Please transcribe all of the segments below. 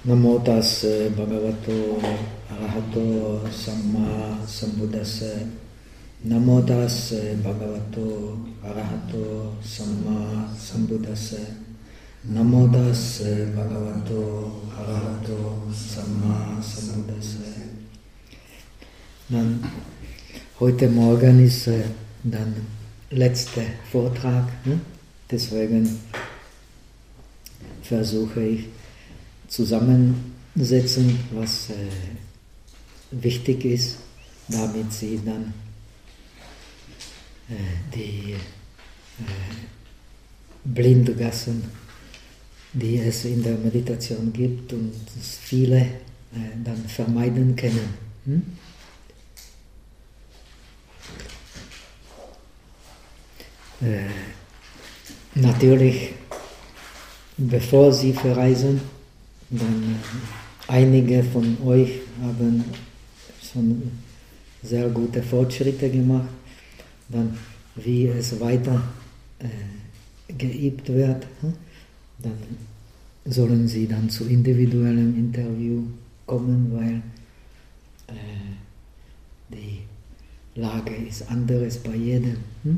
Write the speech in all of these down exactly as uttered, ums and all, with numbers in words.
Namo tassa bhagavato arahato samma sambuddhassa. Namo tassa bhagavato arahato samma sambuddhassa. Namo tassa bhagavato arahato samma sambuddhassa. Dann heute Morgen ist äh, dann letzter Vortrag, ne? Deswegen versuche ich zusammensetzen, was äh, wichtig ist, damit Sie dann äh, die äh, Blindgassen, die es in der Meditation gibt und viele äh, dann vermeiden können. Hm? Äh, natürlich, bevor Sie verreisen, dann einige von euch haben schon sehr gute Fortschritte gemacht, dann wie es weiter äh, geübt wird, dann sollen Sie dann zu individuellem Interview kommen, weil äh, die Lage ist anderes bei jedem. Hm?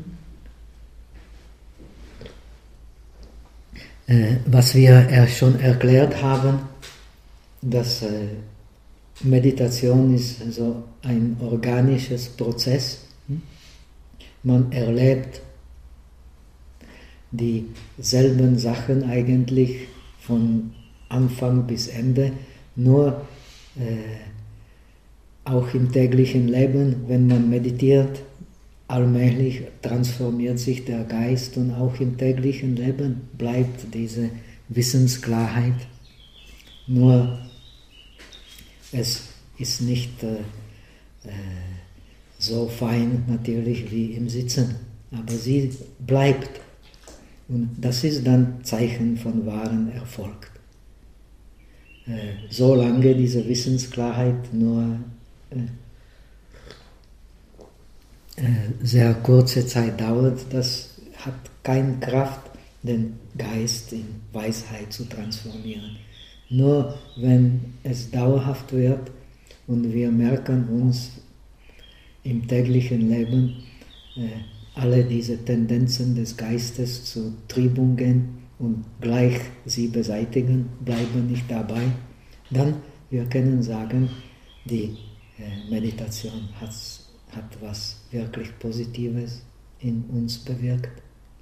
Äh, was wir er schon erklärt haben, dass äh, Meditation ist so ein organisches Prozess. Hm? Man erlebt dieselben Sachen eigentlich von Anfang bis Ende, nur äh, auch im täglichen Leben, wenn man meditiert, allmählich transformiert sich der Geist und auch im täglichen Leben bleibt diese Wissensklarheit. Nur es ist nicht äh, äh, so fein natürlich wie im Sitzen, aber sie bleibt. Und das ist dann Zeichen von wahrem Erfolg. Äh, solange diese Wissensklarheit nur äh, sehr kurze Zeit dauert, das hat keine Kraft, den Geist in Weisheit zu transformieren. Nur wenn es dauerhaft wird und wir merken uns im täglichen Leben äh, alle diese Tendenzen des Geistes zu Trübungen und gleich sie beseitigen, bleiben nicht dabei, dann wir können sagen, die äh, Meditation hat hat was wirklich Positives in uns bewirkt.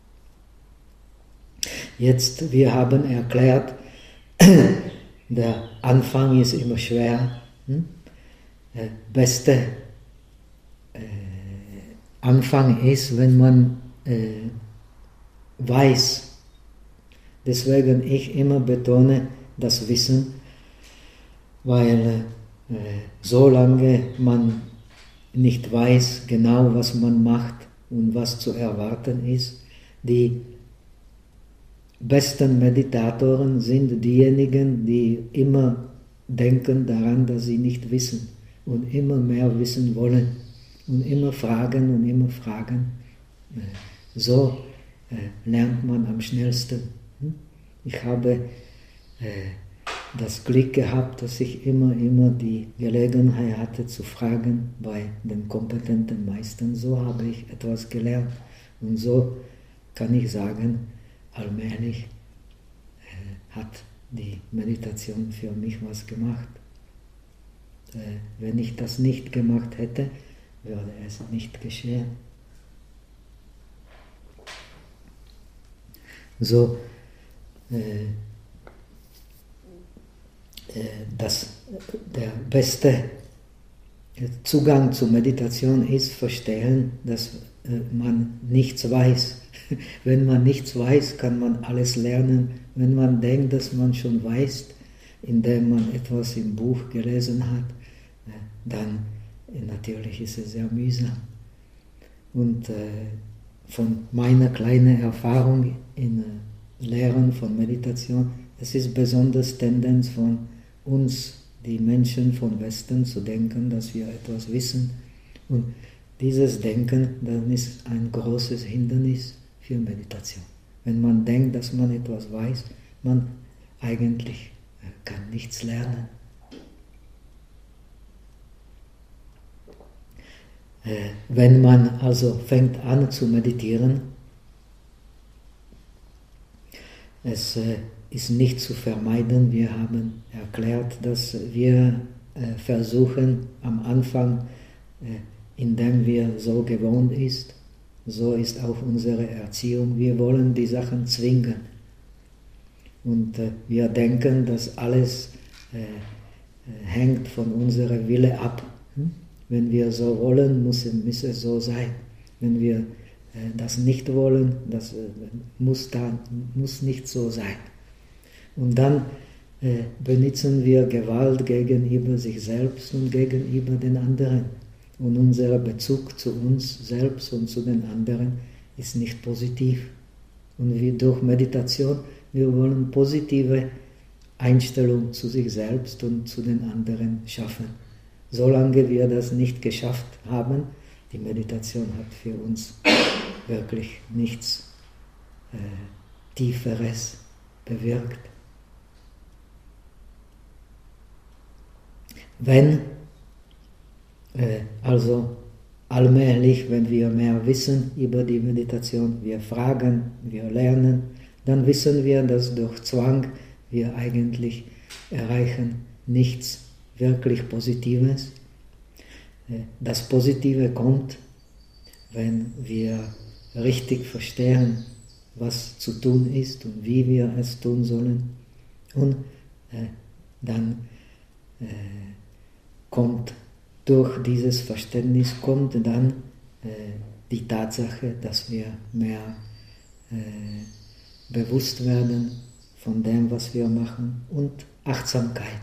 Jetzt, wir haben erklärt, der Anfang ist immer schwer. Hm? Der beste äh, Anfang ist, wenn man äh, weiß. Deswegen ich immer betone das Wissen, weil äh, solange man nicht weiß genau, was man macht und was zu erwarten ist. Die besten Meditatoren sind diejenigen, die immer denken daran, dass sie nicht wissen und immer mehr wissen wollen und immer fragen und immer fragen. So äh, lernt man am schnellsten. Ich habe äh, das Glück gehabt, dass ich immer, immer die Gelegenheit hatte zu fragen bei den kompetenten Meistern. So habe ich etwas gelernt und so kann ich sagen, allmählich äh, hat die Meditation für mich was gemacht. Äh, wenn ich das nicht gemacht hätte, würde es nicht geschehen. So, äh, dass der beste Zugang zur Meditation ist, verstehen, dass man nichts weiß. Wenn man nichts weiß, kann man alles lernen. Wenn man denkt, dass man schon weiß, indem man etwas im Buch gelesen hat, dann natürlich ist es sehr mühsam. Und von meiner kleinen Erfahrung in Lehren von Meditation, es ist besonders Tendenz von uns, die Menschen von Westen, zu denken, dass wir etwas wissen. Und dieses Denken, dann ist ein großes Hindernis für Meditation. Wenn man denkt, dass man etwas weiß, man eigentlich kann nichts lernen. Wenn man also fängt an zu meditieren, es ist nicht zu vermeiden. Wir haben erklärt, dass wir versuchen am Anfang, indem wir so gewohnt ist, so ist auch unsere Erziehung, wir wollen die Sachen zwingen. Und wir denken, dass alles hängt von unserem Wille ab. Wenn wir so wollen, muss, muss es so sein. Wenn wir äh, das nicht wollen, das äh, muss, da, muss nicht so sein. Und dann äh, benutzen wir Gewalt gegenüber sich selbst und gegenüber den anderen. Und unser Bezug zu uns selbst und zu den anderen ist nicht positiv. Und wir durch Meditation, wir wollen positive Einstellung zu sich selbst und zu den anderen schaffen. Solange wir das nicht geschafft haben, die Meditation hat für uns wirklich nichts äh, Tieferes bewirkt. Wenn äh, also allmählich, wenn wir mehr wissen über die Meditation, wir fragen, wir lernen, dann wissen wir, dass durch Zwang wir eigentlich erreichen nichts wirklich Positives. Das Positive kommt, wenn wir richtig verstehen, was zu tun ist und wie wir es tun sollen. Und äh, dann äh, kommt durch dieses Verständnis kommt dann äh, die Tatsache, dass wir mehr äh, bewusst werden von dem, was wir machen, und Achtsamkeit.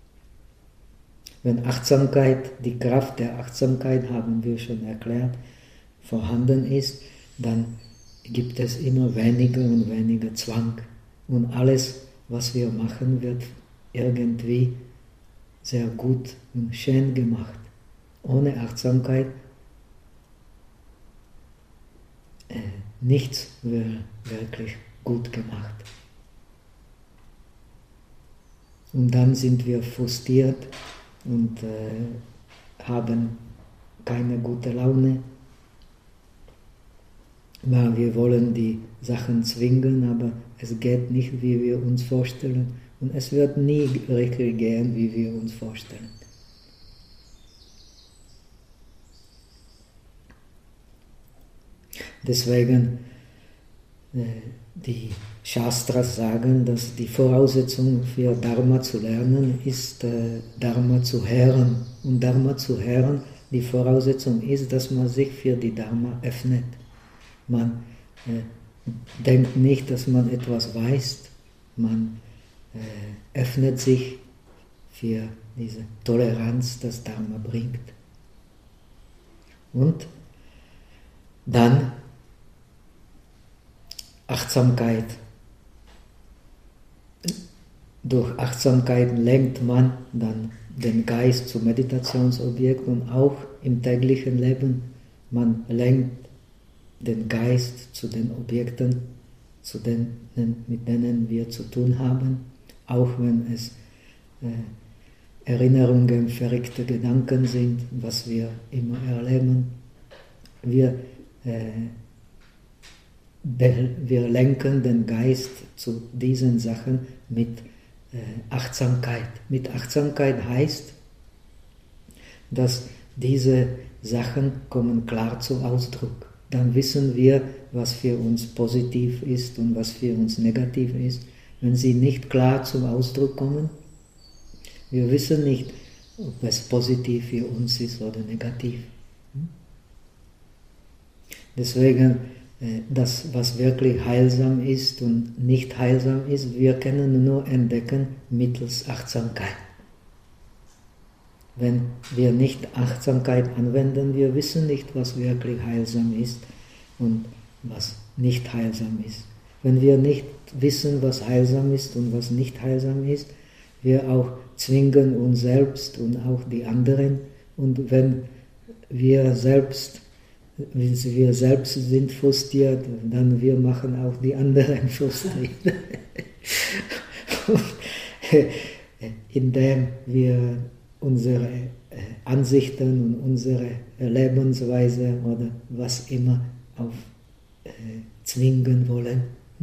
Wenn Achtsamkeit, die Kraft der Achtsamkeit, haben wir schon erklärt, vorhanden ist, dann gibt es immer weniger und weniger Zwang. Und alles, was wir machen, wird irgendwie sehr gut und schön gemacht. Ohne Achtsamkeit äh, nichts wird wirklich gut gemacht. Und dann sind wir frustriert und äh, haben keine gute Laune, weil wir wollen die Sachen zwingen, aber es geht nicht, wie wir uns vorstellen, und es wird nie richtig gehen, wie wir uns vorstellen. Deswegen äh, die Shastras sagen, dass die Voraussetzung für Dharma zu lernen ist, äh, Dharma zu hören. Und Dharma zu hören, die Voraussetzung ist, dass man sich für die Dharma öffnet. Man äh, denkt nicht, dass man etwas weiß, man äh, öffnet sich für diese Toleranz, das Dharma bringt. Und dann Achtsamkeit. Durch Achtsamkeit lenkt man dann den Geist zum Meditationsobjekt, und auch im täglichen Leben, man lenkt den Geist zu den Objekten, zu denen, mit denen wir zu tun haben, auch wenn es äh, Erinnerungen, verrückte Gedanken sind, was wir immer erleben. Wir äh, Wir lenken den Geist zu diesen Sachen mit äh, Achtsamkeit. Mit Achtsamkeit heißt, dass diese Sachen kommen klar zum Ausdruck. Dann wissen wir, was für uns positiv ist und was für uns negativ ist. Wenn sie nicht klar zum Ausdruck kommen, wir wissen nicht, ob es positiv für uns ist oder negativ. Deswegen, das, was wirklich heilsam ist und nicht heilsam ist, wir können nur entdecken mittels Achtsamkeit. Wenn wir nicht Achtsamkeit anwenden, wir wissen nicht, was wirklich heilsam ist und was nicht heilsam ist. Wenn wir nicht wissen, was heilsam ist und was nicht heilsam ist, wir auch zwingen uns selbst und auch die anderen. Und wenn wir selbst Wenn wir selbst sind frustriert, dann wir machen auch die anderen frustriert. indem wir unsere Ansichten und unsere Lebensweise oder was immer aufzwingen wollen.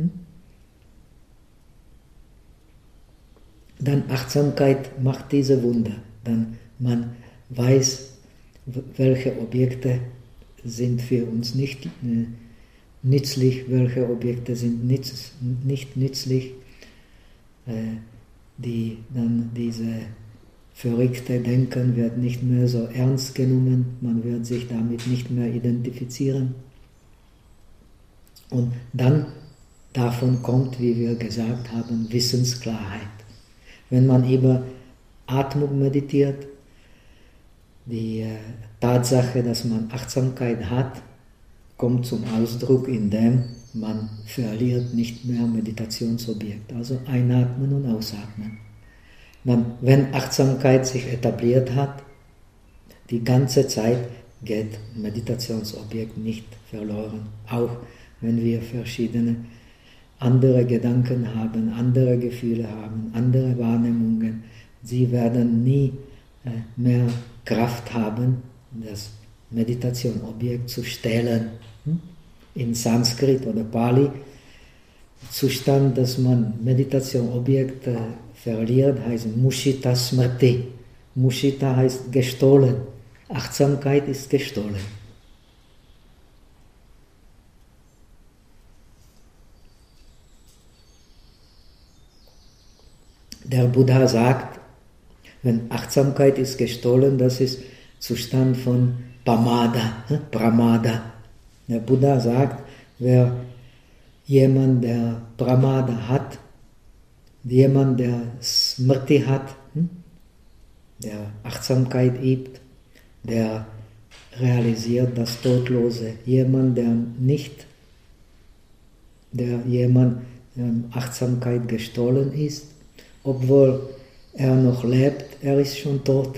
Dann Achtsamkeit macht diese Wunder. Dann man weiß, welche Objekte sind für uns nicht nützlich, welche Objekte sind nicht nützlich, die dann diese verrückte Denken wird nicht mehr so ernst genommen, man wird sich damit nicht mehr identifizieren. Und dann davon kommt, wie wir gesagt haben, Wissensklarheit. Wenn man über Atmung meditiert, die äh, Tatsache, dass man Achtsamkeit hat, kommt zum Ausdruck, indem man verliert nicht mehr Meditationsobjekt, also einatmen und ausatmen. Dann, wenn Achtsamkeit sich etabliert hat, die ganze Zeit geht Meditationsobjekt nicht verloren, auch wenn wir verschiedene andere Gedanken haben, andere Gefühle haben, andere Wahrnehmungen, sie werden nie äh, mehr Kraft haben, das Meditationobjekt zu stehlen. In Sanskrit oder Pali, Zustand, dass man Meditationobjekt äh, verliert, heißt Mushita Smrti. Mushita heißt gestohlen. Achtsamkeit ist gestohlen. Der Buddha sagt, wenn Achtsamkeit ist gestohlen, das ist Zustand von Pamada, Pramada. Der Buddha sagt, wer jemand, der Pramada hat, jemand, der Smrti hat, der Achtsamkeit übt, der realisiert das Todlose. Jemand, der nicht, der jemand, der Achtsamkeit gestohlen ist, obwohl er noch lebt, er ist schon tot.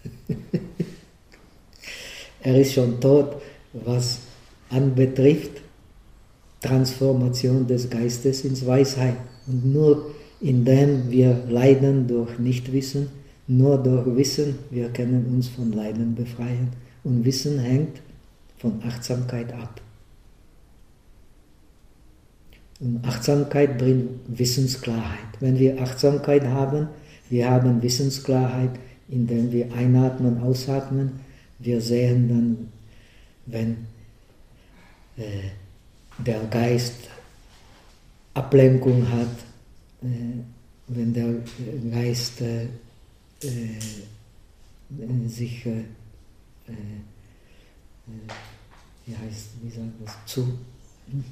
Er ist schon tot, was anbetrifft Transformation des Geistes ins Weisheit. Und nur indem wir leiden durch Nichtwissen, nur durch Wissen, wir können uns von Leiden befreien. Und Wissen hängt von Achtsamkeit ab. Und Achtsamkeit bringt Wissensklarheit. Wenn wir Achtsamkeit haben, wir haben Wissensklarheit, indem wir einatmen, ausatmen. Wir sehen dann, wenn äh, der Geist Ablenkung hat, äh, wenn der Geist äh, äh, sich, äh, äh, wie heißt, wie sagt das, zu, hm?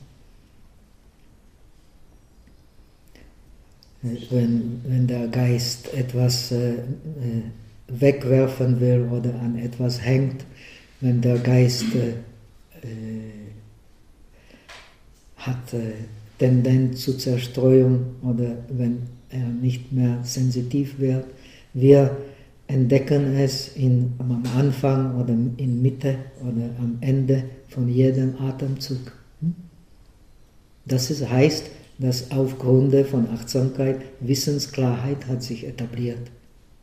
wenn, wenn der Geist etwas äh, äh, wegwerfen will oder an etwas hängt, wenn der Geist äh, äh, hat äh, Tendenz zur Zerstreuung oder wenn er nicht mehr sensitiv wird. Wir entdecken es in, am Anfang oder in Mitte oder am Ende von jedem Atemzug. Das ist, heißt, dass aufgrund von Achtsamkeit Wissensklarheit hat sich etabliert.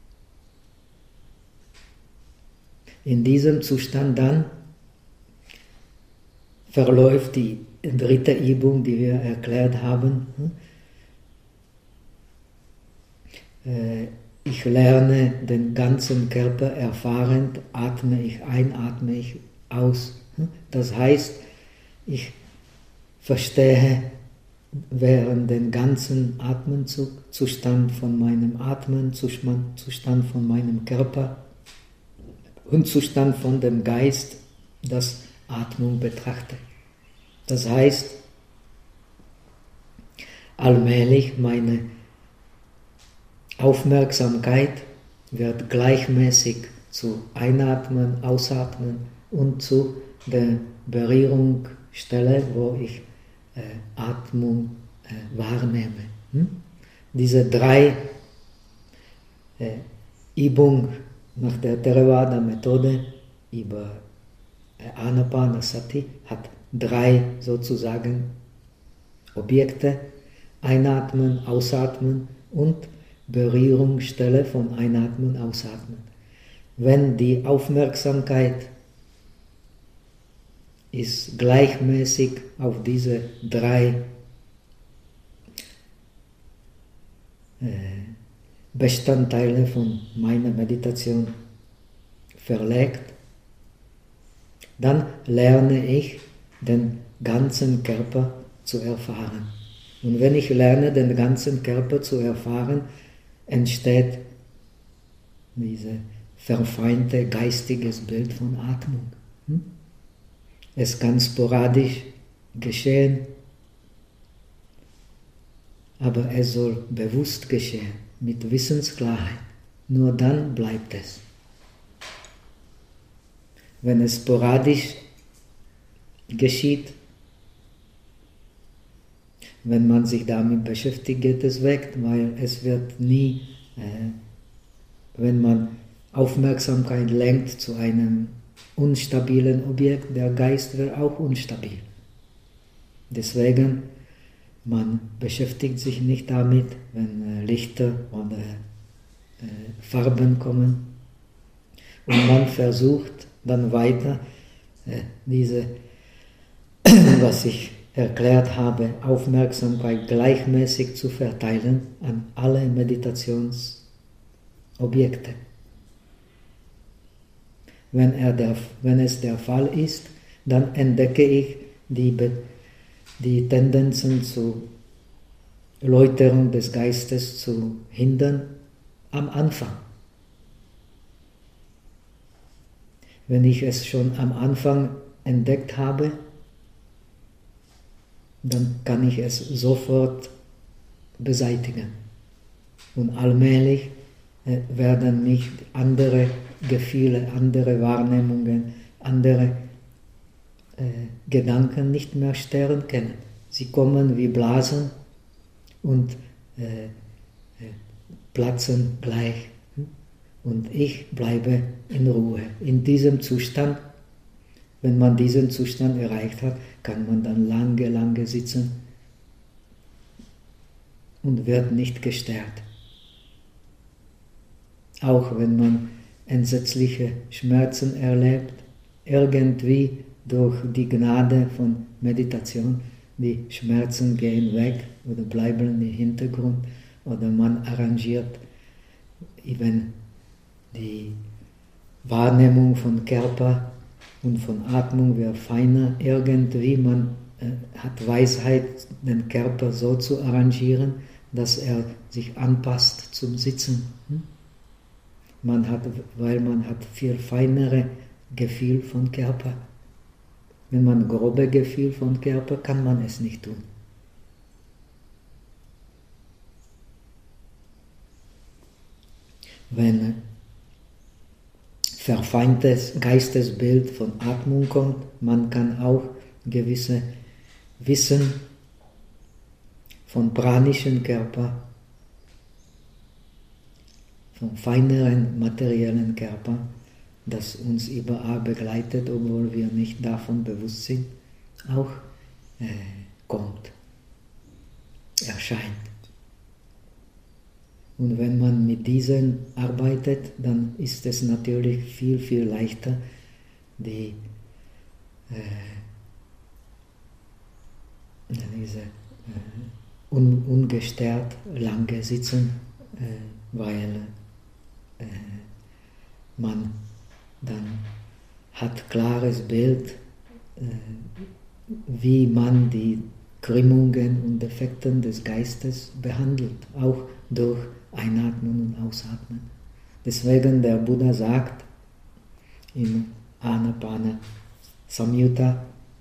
In diesem Zustand dann verläuft die dritte Übung, die wir erklärt haben. Ich lerne den ganzen Körper erfahrend, atme ich ein, atme ich aus. Das heißt, ich verstehe während dem ganzen Atemzug Zustand von meinem Atmen, Zustand von meinem Körper und Zustand von dem Geist, das Atmung betrachtet. Das heißt, allmählich meine Aufmerksamkeit wird gleichmäßig zu Einatmen, Ausatmen und zu der Berührungsstelle, wo ich äh, Atmung äh, wahrnehme. Hm? Diese drei äh, Übungen nach der Theravada-Methode über äh, Anapanasati hat drei sozusagen Objekte, einatmen, ausatmen und Berührungsstelle von Einatmen und Ausatmen. Wenn die Aufmerksamkeit ist gleichmäßig auf diese drei äh, Bestandteile von meiner Meditation verlegt, dann lerne ich, den ganzen Körper zu erfahren. Und wenn ich lerne, den ganzen Körper zu erfahren, entsteht dieses verfeinte geistiges Bild von Atmung. Es kann sporadisch geschehen, aber es soll bewusst geschehen, mit Wissensklarheit. Nur dann bleibt es. Wenn es sporadisch geschieht, wenn man sich damit beschäftigt, geht es weg, weil es wird nie, äh, wenn man Aufmerksamkeit lenkt zu einem unstabilen Objekt, der Geist wird auch unstabil. Deswegen, man beschäftigt sich nicht damit, wenn äh, Lichter oder äh, Farben kommen. Und man versucht dann weiter, äh, diese, was ich erklärt habe, Aufmerksamkeit gleichmäßig zu verteilen an alle Meditationsobjekte. Wenn, er der, wenn es der Fall ist, dann entdecke ich die, die Tendenzen zur Läuterung des Geistes zu hindern am Anfang. Wenn ich es schon am Anfang entdeckt habe, dann kann ich es sofort beseitigen. Und allmählich äh, werden mich andere Gefühle, andere Wahrnehmungen, andere äh, Gedanken nicht mehr stören können. Sie kommen wie Blasen und äh, äh, platzen gleich. Und ich bleibe in Ruhe. In diesem Zustand, wenn man diesen Zustand erreicht hat, kann man dann lange, lange sitzen und wird nicht gestört. Auch wenn man entsetzliche Schmerzen erlebt, irgendwie durch die Gnade von Meditation, die Schmerzen gehen weg oder bleiben im Hintergrund oder man arrangiert eben die Wahrnehmung von Körper und von Atmung wird feiner. Irgendwie man äh, hat Weisheit, den Körper so zu arrangieren, dass er sich anpasst zum Sitzen. Hm? Man hat, weil man hat viel feinere Gefühl von Körper. Wenn man grobe Gefühl von Körper, kann man es nicht tun. Wenn verfeintes Geistesbild von Atmung kommt, man kann auch gewisse Wissen von pranischen Körper, vom feineren materiellen Körper, das uns überall begleitet, obwohl wir nicht davon bewusst sind, auch äh, kommt, erscheint. Und wenn man mit diesen arbeitet, dann ist es natürlich viel, viel leichter, die äh, diese äh, un, ungestört lange sitzen, äh, weil äh, man dann hat klares Bild, äh, wie man die Krümmungen und Defekten des Geistes behandelt, auch durch Einatmen und Ausatmen. Deswegen der Buddha sagt im Anapana Samyutta,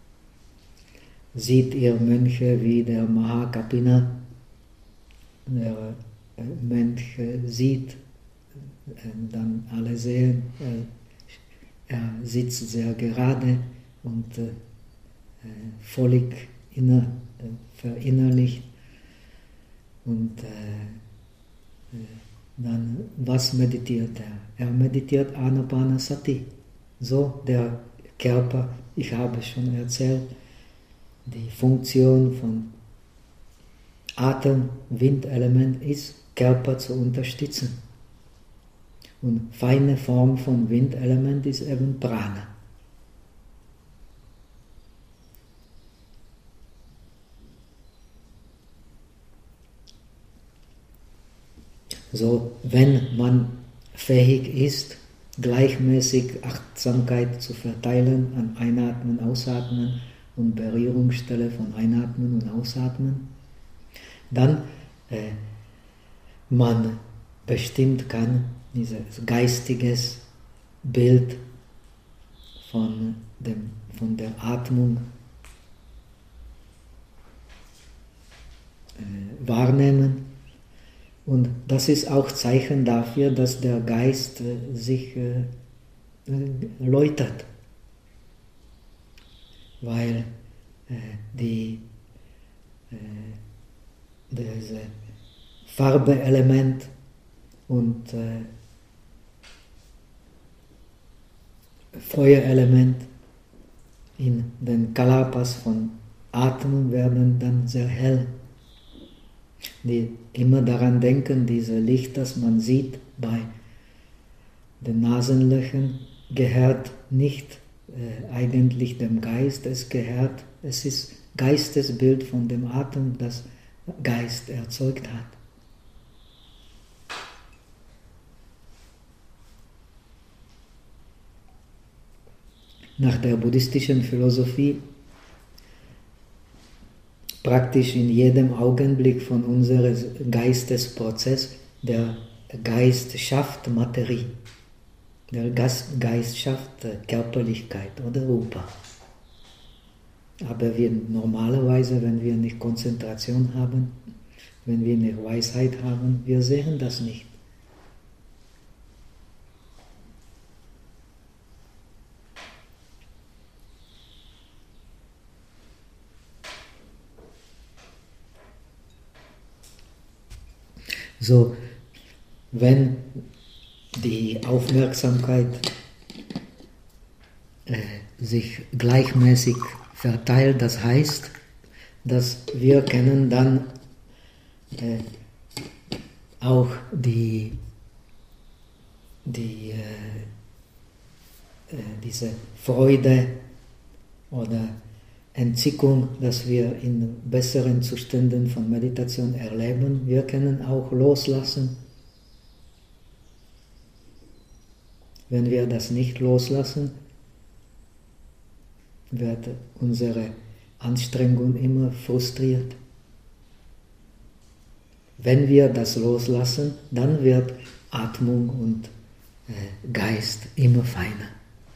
seht ihr Mönche wie der Mahakapina, der Mönch sieht, dann alle sehen, er sitzt sehr gerade und völlig inner, verinnerlicht. Und äh, dann, was meditiert er? Er meditiert Anapanasati. So der Körper, ich habe schon erzählt, die Funktion von Atem-Windelement ist, Körper zu unterstützen. Und feine Form von Windelement ist eben Prana. So, wenn man fähig ist, gleichmäßig Achtsamkeit zu verteilen an Einatmen, Ausatmen und Berührungsstelle von Einatmen und Ausatmen, dann äh, man bestimmt kann dieses geistiges Bild von, dem, von der Atmung äh, wahrnehmen. Und das ist auch Zeichen dafür, dass der Geist äh, sich äh, läutert. Weil äh, die, äh, diese Farbeelement und äh, Feuerelement in den Kalapas von Atmen werden dann sehr hell. Die immer daran denken, dieses Licht, das man sieht bei den Nasenlöchern, gehört nicht äh, eigentlich dem Geist, es gehört, es ist Geistesbild von dem Atem, das Geist erzeugt hat. Nach der buddhistischen Philosophie praktisch in jedem Augenblick von unserem Geistesprozess, der Geist schafft Materie, der Geist schafft Körperlichkeit oder Rupa. Aber wir normalerweise, wenn wir nicht Konzentration haben, wenn wir nicht Weisheit haben, wir sehen das nicht. So, wenn die Aufmerksamkeit äh, sich gleichmäßig verteilt, das heißt, dass wir können dann äh, auch die, die, äh, äh, diese Freude oder Entzückung, dass wir in besseren Zuständen von Meditation erleben. Wir können auch loslassen. Wenn wir das nicht loslassen, wird unsere Anstrengung immer frustriert. Wenn wir das loslassen, dann wird Atmung und äh, Geist immer feiner.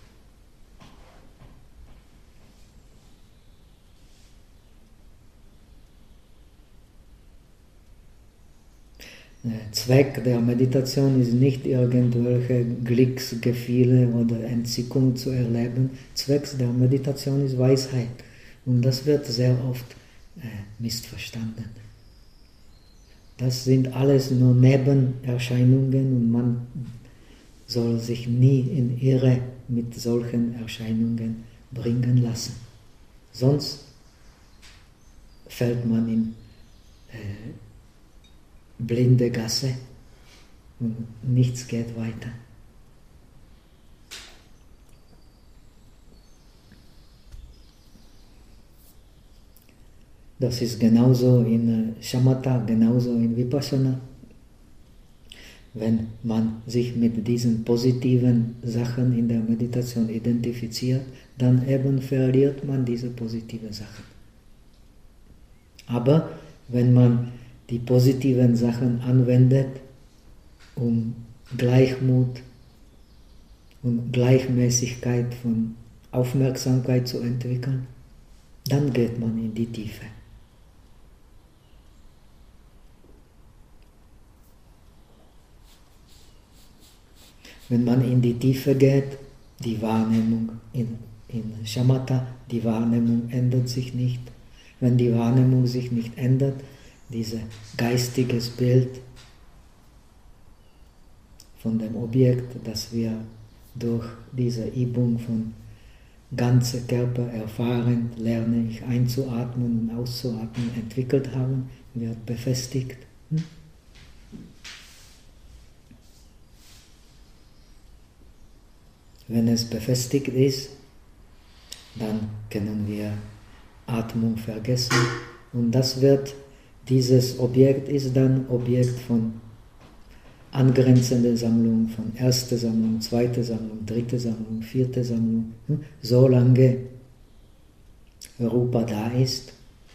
Zweck der Meditation ist nicht, irgendwelche Glücksgefühle oder Entzückung zu erleben. Zweck der Meditation ist Weisheit. Und das wird sehr oft äh, missverstanden. Das sind alles nur Nebenerscheinungen und man soll sich nie in Irre mit solchen Erscheinungen bringen lassen. Sonst fällt man in äh, blinde Gasse und nichts geht weiter. Das ist genauso in Shamatha, genauso in Vipassana. Wenn man sich mit diesen positiven Sachen in der Meditation identifiziert, dann eben verliert man diese positiven Sachen. Aber wenn man die positiven Sachen anwendet, um Gleichmut und Gleichmäßigkeit von Aufmerksamkeit zu entwickeln, dann geht man in die Tiefe. Wenn man in die Tiefe geht, die Wahrnehmung in, in Shamatha, die Wahrnehmung ändert sich nicht. Wenn die Wahrnehmung sich nicht ändert, dieses geistiges Bild von dem Objekt, das wir durch diese Übung von ganzer Körper erfahren, lerne ich einzuatmen und auszuatmen, entwickelt haben, wird befestigt. Hm? Wenn es befestigt ist, dann können wir Atmung vergessen und das wird, dieses Objekt ist dann Objekt von angrenzender Sammlung, von erster Sammlung, zweiter Sammlung, dritter Sammlung, vierter Sammlung, hm? Solange Rupa da ist,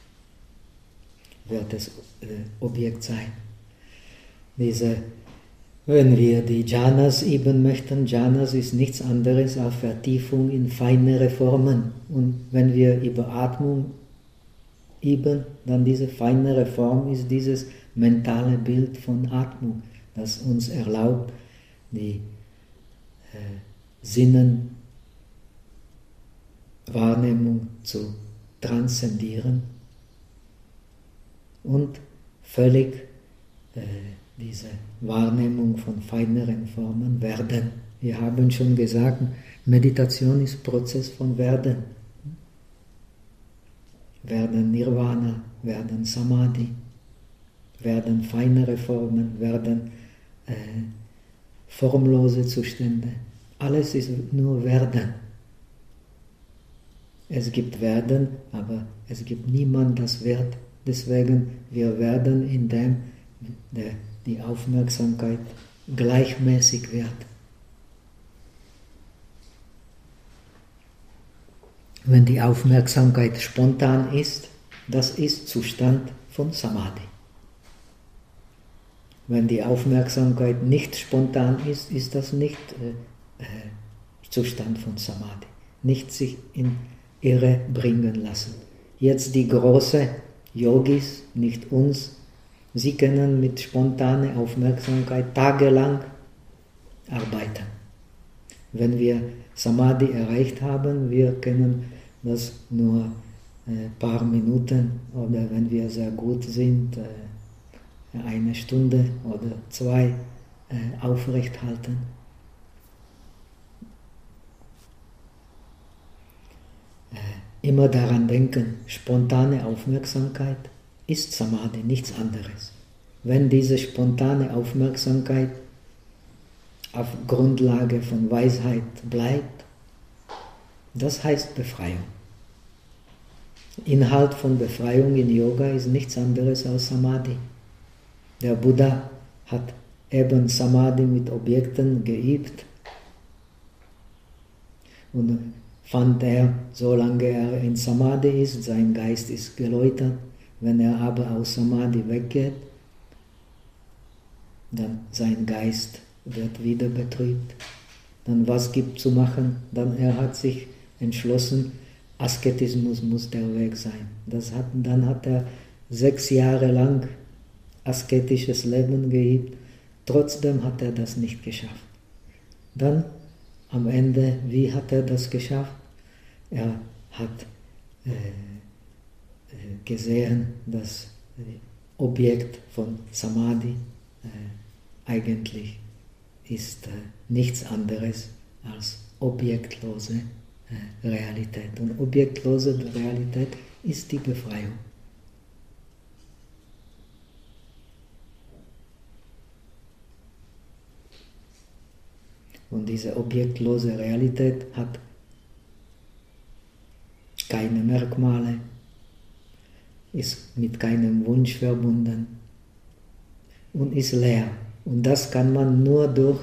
wird es äh, Objekt sein. Diese, wenn wir die Jhanas üben möchten, Jhanas ist nichts anderes als Vertiefung in feinere Formen. Und wenn wir über Atmung üben, dann diese feinere Form ist dieses mentale Bild von Atmung, das uns erlaubt, die äh, Sinnenwahrnehmung zu transzendieren und völlig äh, diese Wahrnehmung von feineren Formen werden. Wir haben schon gesagt, Meditation ist Prozess von Werden. Werden Nirvana, werden Samadhi, werden feinere Formen, werden äh, formlose Zustände. Alles ist nur Werden. Es gibt Werden, aber es gibt niemand, das wird. Deswegen, wir werden, indem der, die Aufmerksamkeit gleichmäßig wird. Wenn die Aufmerksamkeit spontan ist, das ist Zustand von Samadhi. Wenn die Aufmerksamkeit nicht spontan ist, ist das nicht äh, äh, Zustand von Samadhi. Nicht sich in Irre bringen lassen. Jetzt die großen Yogis, nicht uns, sie können mit spontaner Aufmerksamkeit tagelang arbeiten. Wenn wir Samadhi erreicht haben, wir können das nur ein paar Minuten oder wenn wir sehr gut sind, eine Stunde oder zwei aufrecht halten. Immer daran denken, spontane Aufmerksamkeit ist Samadhi, nichts anderes. Wenn diese spontane Aufmerksamkeit auf Grundlage von Weisheit bleibt, das heißt Befreiung. Inhalt von Befreiung in Yoga ist nichts anderes als Samadhi. Der Buddha hat eben Samadhi mit Objekten geübt und fand er, solange er in Samadhi ist, sein Geist ist geläutert. Wenn er aber aus Samadhi weggeht, dann sein Geist wird wieder betrübt. Dann was gibt zu machen? Dann er hat sich entschlossen, Asketismus muss der Weg sein. Das hat, dann hat er sechs Jahre lang asketisches Leben geübt, trotzdem hat er das nicht geschafft. Dann am Ende, wie hat er das geschafft? Er hat äh, gesehen, dass das Objekt von Samadhi äh, eigentlich ist äh, nichts anderes als objektlose äh, Realität. Und objektlose Realität ist die Befreiung. Und diese objektlose Realität hat keine Merkmale, ist mit keinem Wunsch verbunden und ist leer. Und das kann man nur durch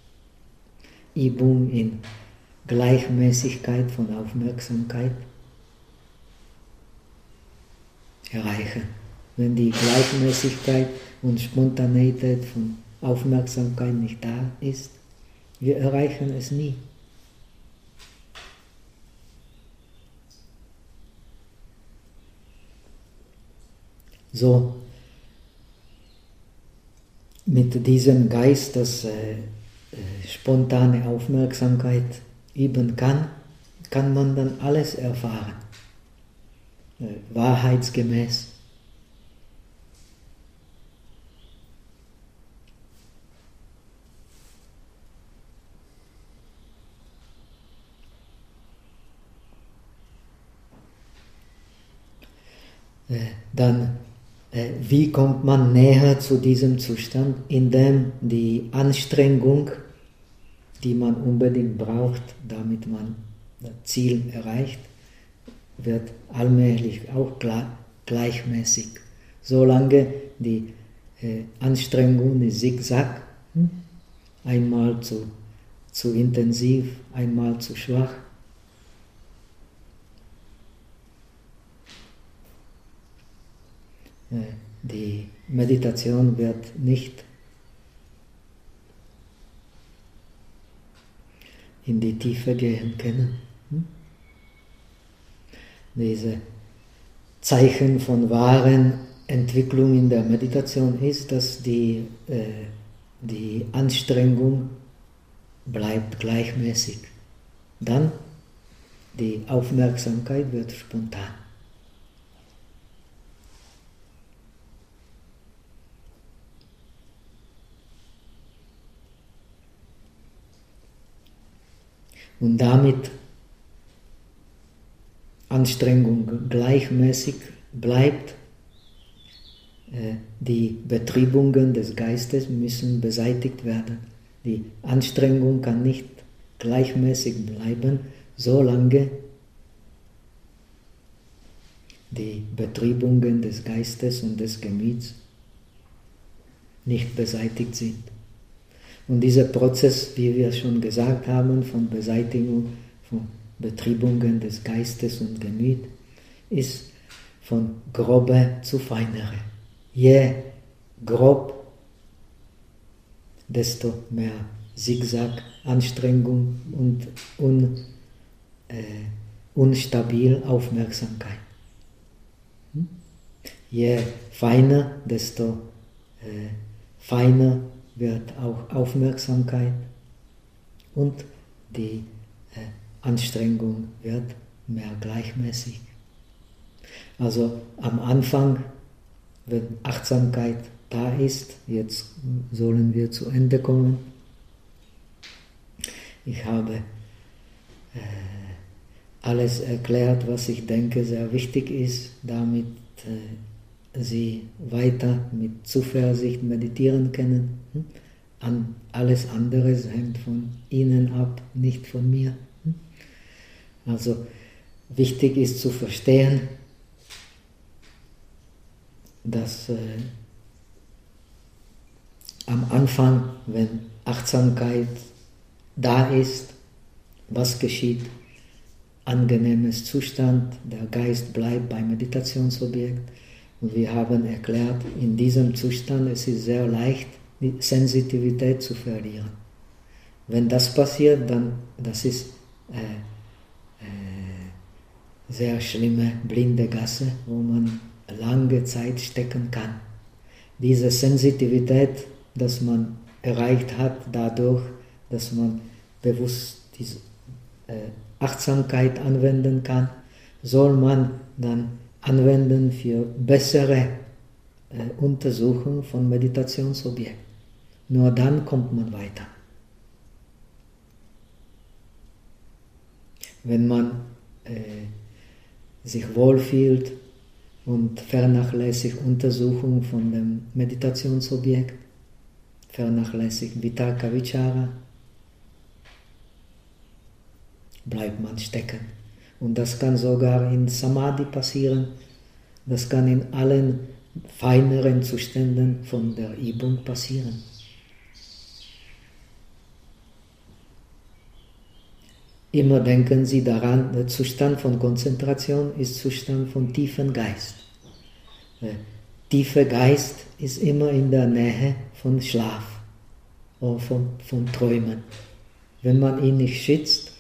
Übung in Gleichmäßigkeit von Aufmerksamkeit erreichen. Wenn die Gleichmäßigkeit und Spontaneität von Aufmerksamkeit nicht da ist, wir erreichen es nie. So, mit diesem Geist, das äh, äh, spontane Aufmerksamkeit üben kann, kann man dann alles erfahren, äh, wahrheitsgemäß. Äh, dann Wie kommt man näher zu diesem Zustand, indem die Anstrengung, die man unbedingt braucht, damit man das Ziel erreicht, wird allmählich auch gleichmäßig. Solange die äh, Anstrengung ist Zigzag, hm? einmal zu, zu intensiv, einmal zu schwach. Äh, die Meditation wird nicht in die Tiefe gehen können. Hm? Diese Zeichen von wahren Entwicklung in der Meditation ist, dass die, äh, die Anstrengung bleibt gleichmäßig. Dann die Aufmerksamkeit wird spontan. Und damit Anstrengung gleichmäßig bleibt, äh, die Betriebungen des Geistes müssen beseitigt werden. Die Anstrengung kann nicht gleichmäßig bleiben, solange die Betriebungen des Geistes und des Gemüts nicht beseitigt sind. Und dieser Prozess, wie wir schon gesagt haben, von Beseitigung von Betriebungen des Geistes und Gemüt, ist von grobe zu feinere. Je grob, desto mehr Zigzag, Anstrengung und un, äh, unstabil Aufmerksamkeit. Hm? Je feiner, desto äh, feiner wird auch Aufmerksamkeit und die äh, Anstrengung wird mehr gleichmäßig. Also am Anfang, wenn Achtsamkeit da ist, jetzt sollen wir zu Ende kommen. Ich habe äh, alles erklärt, was ich denke sehr wichtig ist, damit äh, Sie weiter mit Zuversicht meditieren können. An alles andere hängt von Ihnen ab, nicht von mir. Also wichtig ist zu verstehen, dass äh, am Anfang, wenn Achtsamkeit da ist, was geschieht? Angenehmes Zustand, der Geist bleibt beim Meditationsobjekt. Und wir haben erklärt, in diesem Zustand es ist sehr leicht, die Sensitivität zu verlieren. Wenn das passiert, dann das ist äh, äh, sehr schlimme blinde Gasse, wo man lange Zeit stecken kann. Diese Sensitivität, dass man erreicht hat, dadurch, dass man bewusst diese äh, Achtsamkeit anwenden kann, soll man dann anwenden für bessere äh, Untersuchung von Meditationsobjekten. Nur dann kommt man weiter. Wenn man äh, sich wohlfühlt und vernachlässigt Untersuchung von dem Meditationsobjekt, vernachlässigt Vitarka Vichara, bleibt man stecken. Und das kann sogar in Samadhi passieren, das kann in allen feineren Zuständen von der Übung passieren. Immer denken Sie daran, der Zustand von Konzentration ist Zustand von tiefem Geist. Der tiefe Geist ist immer in der Nähe von Schlaf oder von, von Träumen. Wenn man ihn nicht schützt,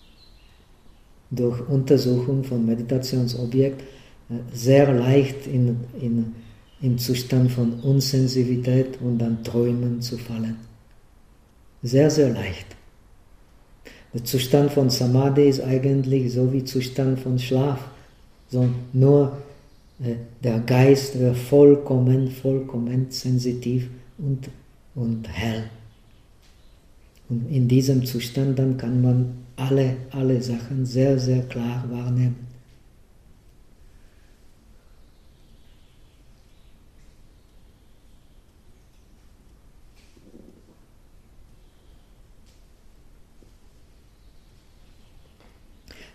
durch Untersuchung von Meditationsobjekt, sehr leicht in, in, in Zustand von Unsensibilität und dann Träumen zu fallen. Sehr, sehr leicht. Der Zustand von Samadhi ist eigentlich so wie Zustand von Schlaf. So, nur äh, der Geist wird vollkommen, vollkommen sensitiv und, und hell. Und in diesem Zustand dann kann man alle, alle Sachen sehr, sehr klar wahrnehmen.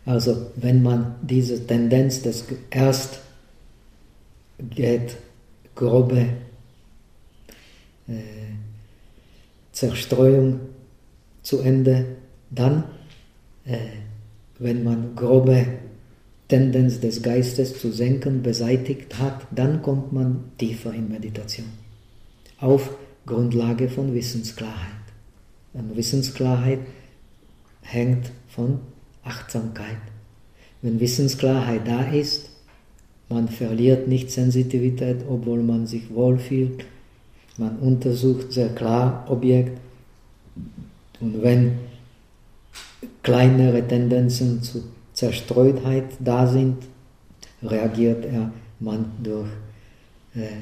Also wenn man diese Tendenz, das erst geht grobe äh, Zerstreuung zu Ende, dann, äh, wenn man grobe Tendenz des Geistes zu senken beseitigt hat, dann kommt man tiefer in Meditation. Auf Grundlage von Wissensklarheit. Und Wissensklarheit hängt von Achtsamkeit. Wenn Wissensklarheit da ist, man verliert nicht Sensitivität, obwohl man sich wohlfühlt, man untersucht sehr klar Objekt, und wenn kleinere Tendenzen zu Zerstreutheit da sind, reagiert er man durch äh, äh,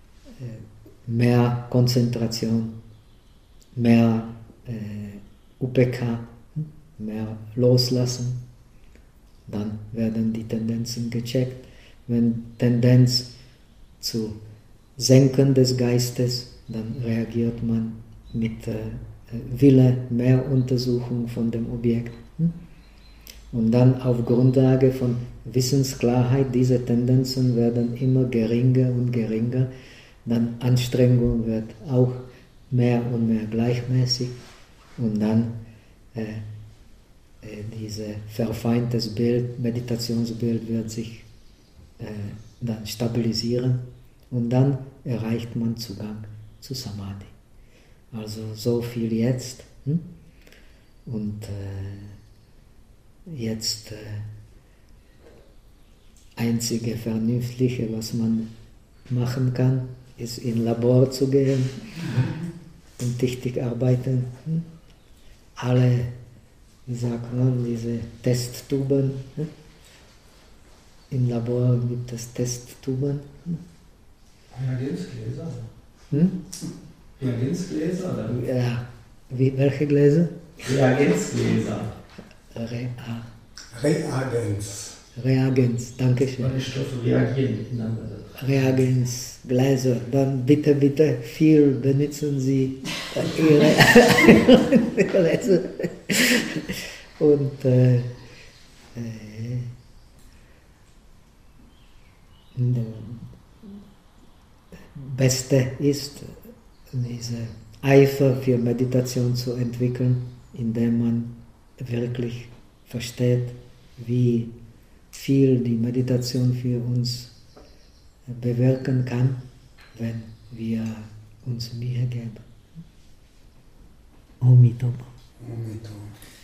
mehr Konzentration, mehr äh, U P K, mehr Loslassen, dann werden die Tendenzen gecheckt. Wenn Tendenz zu Senken des Geistes, dann reagiert man mit äh, Wille, mehr Untersuchung von dem Objekt. Und dann auf Grundlage von Wissensklarheit, diese Tendenzen werden immer geringer und geringer, dann Anstrengung wird auch mehr und mehr gleichmäßig, und dann äh, äh, dieses verfeintes Bild, Meditationsbild wird sich äh, dann stabilisieren, und dann erreicht man Zugang zu Samadhi. Also so viel jetzt. Hm? Und äh, jetzt äh, einzige Vernünftige, was man machen kann, ist in Labor zu gehen und tüchtig arbeiten. Hm? Alle, wie sagt man, diese Testtuben. Hm? Im Labor gibt es Testtuben. Hm? Reagenzgläser. Hm? Reagenzgläser, oder? Ja, wie, welche Gläser? Reagenzgläser. Rea, Reagenz. Reagenz, danke schön. Weil die Stoffe reagieren miteinander. Reagenz, Gläser. Dann bitte, bitte viel benutzen Sie Ihre Gläser. Und äh, äh, Beste ist, diese Eifer für Meditation zu entwickeln, indem man wirklich versteht, wie viel die Meditation für uns bewirken kann, wenn wir uns Mühe geben. Om Mito. Om Mito.